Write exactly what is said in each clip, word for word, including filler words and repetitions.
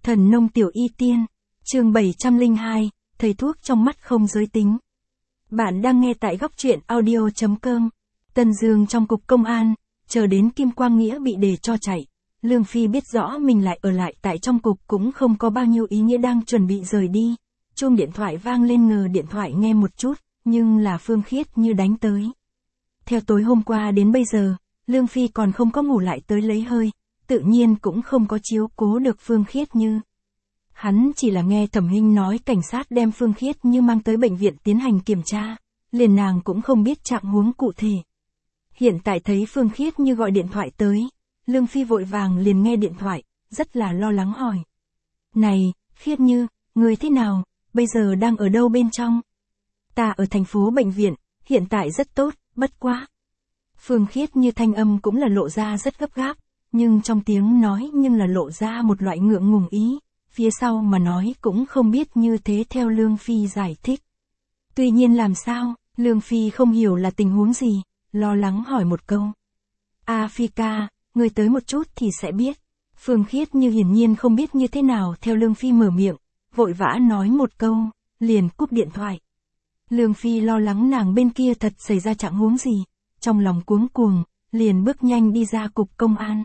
Thần nông tiểu y tiên, chương bảy trăm lẻ hai, thầy thuốc trong mắt không giới tính. Bạn đang nghe tại góc truyện audio chấm com. Tân Dương trong cục công an, chờ đến Kim Quang Nghĩa bị để cho chạy. Lương Phi biết rõ mình lại ở lại tại trong cục cũng không có bao nhiêu ý nghĩa, đang chuẩn bị rời đi. Chuông điện thoại vang lên, ngờ điện thoại nghe một chút, nhưng là Phương Khiết Như đánh tới. Theo tối hôm qua đến bây giờ, Lương Phi còn không có ngủ lại tới lấy hơi, tự nhiên cũng không có chiếu cố được Phương Khiết Như. Hắn chỉ là nghe Thẩm Hinh nói cảnh sát đem Phương Khiết Như mang tới bệnh viện tiến hành kiểm tra, liền nàng cũng không biết trạng huống cụ thể. Hiện tại thấy Phương Khiết Như gọi điện thoại tới, Lương Phi vội vàng liền nghe điện thoại, rất là lo lắng hỏi. Này, Khiết Như, người thế nào, bây giờ đang ở đâu bên trong? Ta ở thành phố bệnh viện, hiện tại rất tốt, bất quá. Phương Khiết Như thanh âm cũng là lộ ra rất gấp gáp, nhưng trong tiếng nói nhưng là lộ ra một loại ngượng ngùng ý, phía sau mà nói cũng không biết như thế theo Lương Phi giải thích. Tuy nhiên làm sao, Lương Phi không hiểu là tình huống gì, lo lắng hỏi một câu. A Phi ca, người tới một chút thì sẽ biết. Phương Khiết Như hiển nhiên không biết như thế nào theo Lương Phi mở miệng, vội vã nói một câu, liền cúp điện thoại. Lương Phi lo lắng nàng bên kia thật xảy ra trạng huống gì, trong lòng cuống cuồng, liền bước nhanh đi ra cục công an.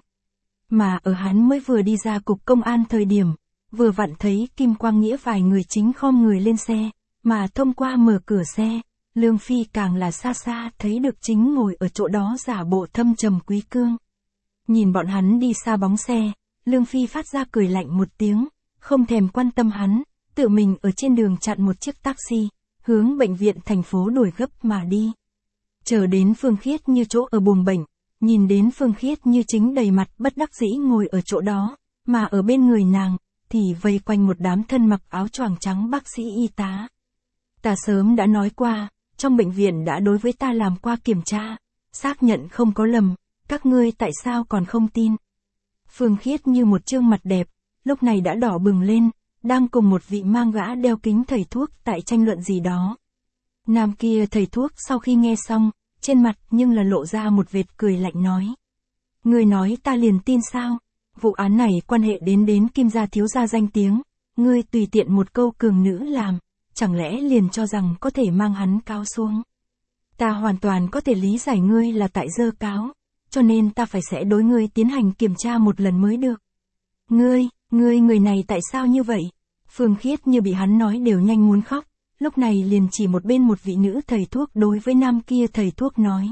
Mà ở hắn mới vừa đi ra cục công an thời điểm, vừa vặn thấy Kim Quang Nghĩa vài người chính khom người lên xe, mà thông qua mở cửa xe, Lương Phi càng là xa xa thấy được chính ngồi ở chỗ đó giả bộ thâm trầm Quý Cương. Nhìn bọn hắn đi xa bóng xe, Lương Phi phát ra cười lạnh một tiếng, không thèm quan tâm hắn, tự mình ở trên đường chặn một chiếc taxi, hướng bệnh viện thành phố đuổi gấp mà đi. Chờ đến Phương Khiết Như chỗ ở buồng bệnh, nhìn đến Phương Khiết Như chính đầy mặt bất đắc dĩ ngồi ở chỗ đó, mà ở bên người nàng, thì vây quanh một đám thân mặc áo choàng trắng bác sĩ y tá. Ta sớm đã nói qua, trong bệnh viện đã đối với ta làm qua kiểm tra, xác nhận không có lầm, các ngươi tại sao còn không tin? Phương Khiết Như một trương mặt đẹp, lúc này đã đỏ bừng lên, đang cùng một vị mang gã đeo kính thầy thuốc tại tranh luận gì đó. Nam kia thầy thuốc sau khi nghe xong, trên mặt nhưng là lộ ra một vệt cười lạnh nói. Ngươi nói ta liền tin sao? Vụ án này quan hệ đến đến Kim gia thiếu gia danh tiếng, ngươi tùy tiện một câu cường nữ làm, chẳng lẽ liền cho rằng có thể mang hắn cáo xuống? Ta hoàn toàn có thể lý giải ngươi là tại dơ cáo, cho nên ta phải sẽ đối ngươi tiến hành kiểm tra một lần mới được. Ngươi, ngươi người này tại sao như vậy? Phương Khiết Như bị hắn nói đều nhanh muốn khóc, lúc này liền chỉ một bên một vị nữ thầy thuốc đối với nam kia thầy thuốc nói.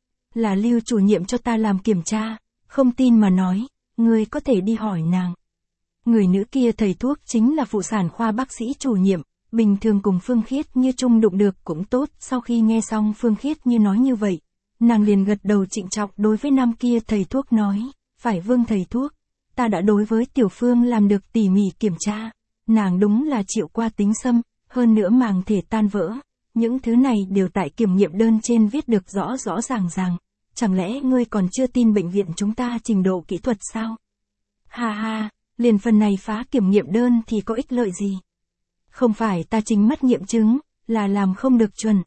Là Lưu chủ nhiệm cho ta làm kiểm tra, không tin mà nói, ngươi có thể đi hỏi nàng. Người nữ kia thầy thuốc chính là phụ sản khoa bác sĩ chủ nhiệm, bình thường cùng Phương Khiết Như chung đụng được cũng tốt. Sau khi nghe xong Phương Khiết Như nói như vậy, nàng liền gật đầu trịnh trọng đối với nam kia thầy thuốc nói, phải Vương thầy thuốc, ta đã đối với Tiểu Phương làm được tỉ mỉ kiểm tra, nàng đúng là chịu qua tính xâm, hơn nữa màng thể tan vỡ, những thứ này đều tại kiểm nghiệm đơn trên viết được rõ rõ ràng ràng, chẳng lẽ ngươi còn chưa tin bệnh viện chúng ta trình độ kỹ thuật sao? Ha ha, liền phần này phá kiểm nghiệm đơn thì có ích lợi gì? Không phải ta chính mắt nghiệm chứng, là làm không được chuẩn.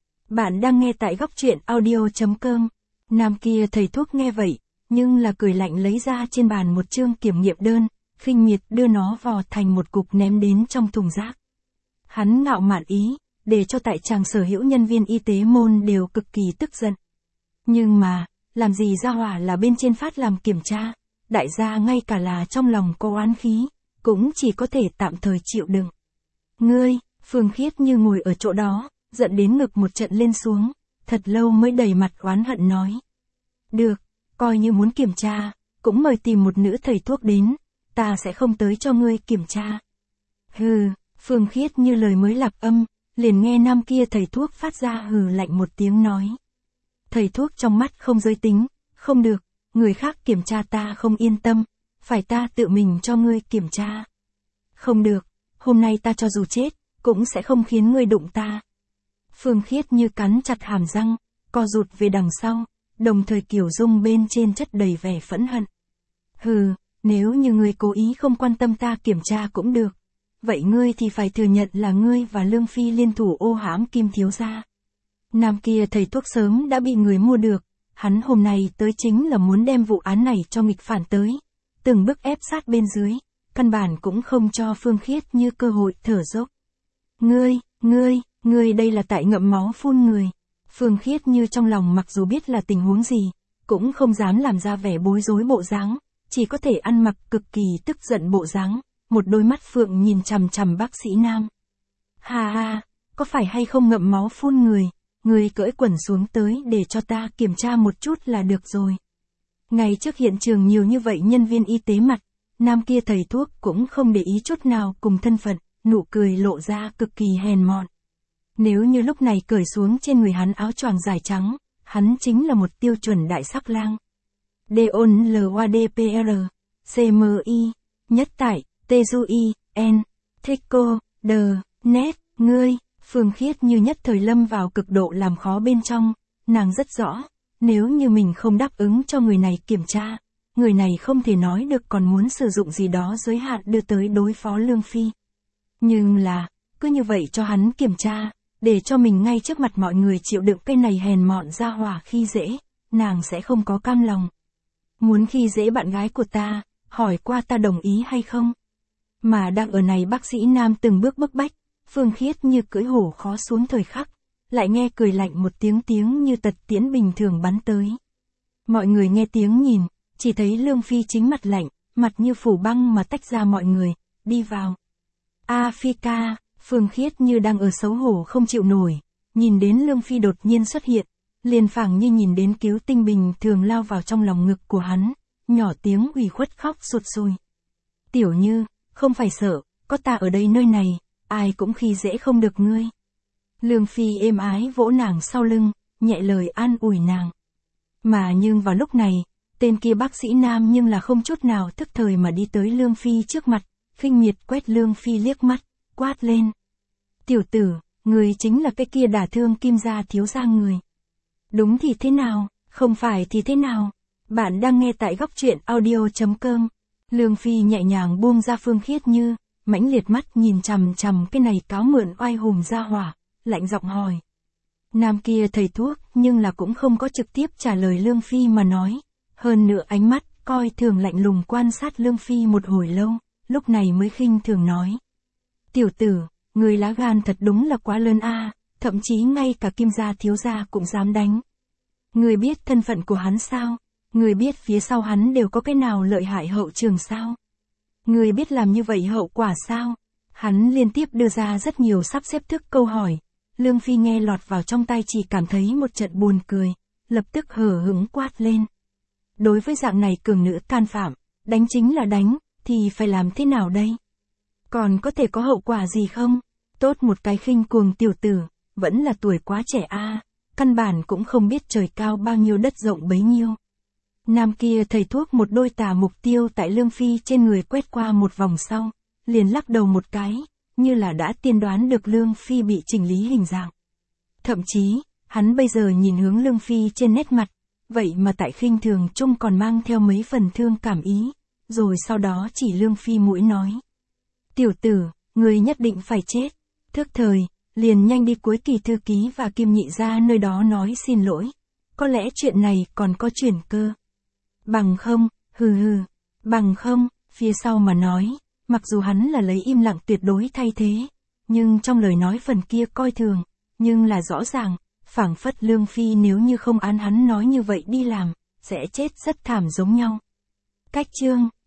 Bạn đang nghe tại góc truyện audio chấm com. Nam kia thầy thuốc nghe vậy, nhưng là cười lạnh lấy ra trên bàn một chương kiểm nghiệm đơn, khinh miệt đưa nó vò thành một cục ném đến trong thùng rác. Hắn ngạo mạn ý, để cho tại tràng sở hữu nhân viên y tế môn đều cực kỳ tức giận. Nhưng mà, làm gì ra hỏa là bên trên phát làm kiểm tra, đại gia ngay cả là trong lòng có oán khí, cũng chỉ có thể tạm thời chịu đựng. Ngươi, Phương Khiết Như ngồi ở chỗ đó, giận đến ngực một trận lên xuống, thật lâu mới đầy mặt oán hận nói. Được, coi như muốn kiểm tra, cũng mời tìm một nữ thầy thuốc đến, ta sẽ không tới cho ngươi kiểm tra. Hừ, Phương Khiết Như lời mới lạc âm, liền nghe nam kia thầy thuốc phát ra hừ lạnh một tiếng nói. Thầy thuốc trong mắt không giới tính, không được, người khác kiểm tra ta không yên tâm, phải ta tự mình cho ngươi kiểm tra. Không được, hôm nay ta cho dù chết, cũng sẽ không khiến ngươi đụng ta. Phương Khiết Như cắn chặt hàm răng, co rụt về đằng sau, đồng thời kiểu dung bên trên chất đầy vẻ phẫn hận. Hừ, nếu như ngươi cố ý không quan tâm ta kiểm tra cũng được, vậy ngươi thì phải thừa nhận là ngươi và Lương Phi liên thủ ô hãm Kim thiếu gia. Nam kia thầy thuốc sớm đã bị người mua được, hắn hôm nay tới chính là muốn đem vụ án này cho nghịch phản tới, từng bước ép sát bên dưới, căn bản cũng không cho Phương Khiết Như cơ hội thở dốc. Ngươi, ngươi, ngươi đây là tại ngậm máu phun người. Phương Khiết Như trong lòng mặc dù biết là tình huống gì, cũng không dám làm ra vẻ bối rối bộ dáng, chỉ có thể ăn mặc cực kỳ tức giận bộ dáng, một đôi mắt phượng nhìn chằm chằm bác sĩ nam. Hà hà, có phải hay không ngậm máu phun người, người cởi quần xuống tới để cho ta kiểm tra một chút là được rồi. Ngay trước hiện trường nhiều như vậy nhân viên y tế mặt, nam kia thầy thuốc cũng không để ý chút nào cùng thân phận, nụ cười lộ ra cực kỳ hèn mọn. Nếu như lúc này cởi xuống trên người hắn áo choàng dài trắng, hắn chính là một tiêu chuẩn đại sắc lang. Deon L O D P R, C M I, nhất tại, Tezui, N, Thico, D, Net, ngươi, Phương Khiết Như nhất thời lâm vào cực độ làm khó bên trong, nàng rất rõ, nếu như mình không đáp ứng cho người này kiểm tra, người này không thể nói được còn muốn sử dụng gì đó giới hạn đưa tới đối phó Lương Phi. Nhưng là, cứ như vậy cho hắn kiểm tra, để cho mình ngay trước mặt mọi người chịu đựng cái này hèn mọn ra hỏa khi dễ, nàng sẽ không có cam lòng. Muốn khi dễ bạn gái của ta, hỏi qua ta đồng ý hay không? Mà đang ở này bác sĩ nam từng bước bức bách, Phương Khiết Như cưỡi hổ khó xuống thời khắc, lại nghe cười lạnh một tiếng tiếng như tật tiễn bình thường bắn tới. Mọi người nghe tiếng nhìn, chỉ thấy Lương Phi chính mặt lạnh, mặt như phủ băng mà tách ra mọi người, đi vào. A Phi ca, Phương Khiết Như đang ở xấu hổ không chịu nổi, nhìn đến Lương Phi đột nhiên xuất hiện, liền phảng như nhìn đến cứu tinh bình thường lao vào trong lòng ngực của hắn, nhỏ tiếng ủy khuất khóc sụt sùi. Tiểu Như, không phải sợ, có ta ở đây nơi này, ai cũng khi dễ không được ngươi. Lương Phi êm ái vỗ nàng sau lưng, nhẹ lời an ủi nàng. Mà nhưng vào lúc này, tên kia bác sĩ nam nhưng là không chút nào thức thời mà đi tới Lương Phi trước mặt, khinh miệt quét Lương Phi liếc mắt, quát lên. Tiểu tử, người chính là cái kia đả thương Kim gia thiếu gia người. Đúng thì thế nào, không phải thì thế nào. Bạn đang nghe tại góc truyện audio.com. Lương Phi nhẹ nhàng buông ra Phương Khiết Như, mãnh liệt mắt nhìn chằm chằm cái này cáo mượn oai hùng ra hỏa, lạnh giọng hỏi. Nam kia thầy thuốc nhưng là cũng không có trực tiếp trả lời Lương Phi mà nói. Hơn nữa ánh mắt coi thường lạnh lùng quan sát Lương Phi một hồi lâu, lúc này mới khinh thường nói. Tiểu tử, người lá gan thật đúng là quá lớn a, thậm chí ngay cả Kim gia thiếu gia cũng dám đánh. Người biết thân phận của hắn sao? Người biết phía sau hắn đều có cái nào lợi hại hậu trường sao? Người biết làm như vậy hậu quả sao? Hắn liên tiếp đưa ra rất nhiều sắp xếp thức câu hỏi. Lương Phi nghe lọt vào trong tai chỉ cảm thấy một trận buồn cười, lập tức hờ hững quát lên. Đối với dạng này cường nữ can phạm, đánh chính là đánh, thì phải làm thế nào đây? Còn có thể có hậu quả gì không? Tốt một cái khinh cuồng tiểu tử, vẫn là tuổi quá trẻ a, căn bản cũng không biết trời cao bao nhiêu đất rộng bấy nhiêu. Nam kia thầy thuốc một đôi tà mục tiêu tại Lương Phi trên người quét qua một vòng sau, liền lắc đầu một cái, như là đã tiên đoán được Lương Phi bị chỉnh lý hình dạng. Thậm chí, hắn bây giờ nhìn hướng Lương Phi trên nét mặt, vậy mà tại khinh thường chung còn mang theo mấy phần thương cảm ý, rồi sau đó chỉ Lương Phi mũi nói. Tiểu tử, người nhất định phải chết, thức thời, liền nhanh đi cuối Kỳ thư ký và Kim nhị gia nơi đó nói xin lỗi, có lẽ chuyện này còn có chuyển cơ. Bằng không, hừ hừ, bằng không, phía sau mà nói, mặc dù hắn là lấy im lặng tuyệt đối thay thế, nhưng trong lời nói phần kia coi thường, nhưng là rõ ràng, phảng phất Lương Phi nếu như không án hắn nói như vậy đi làm, sẽ chết rất thảm giống nhau. Cách chương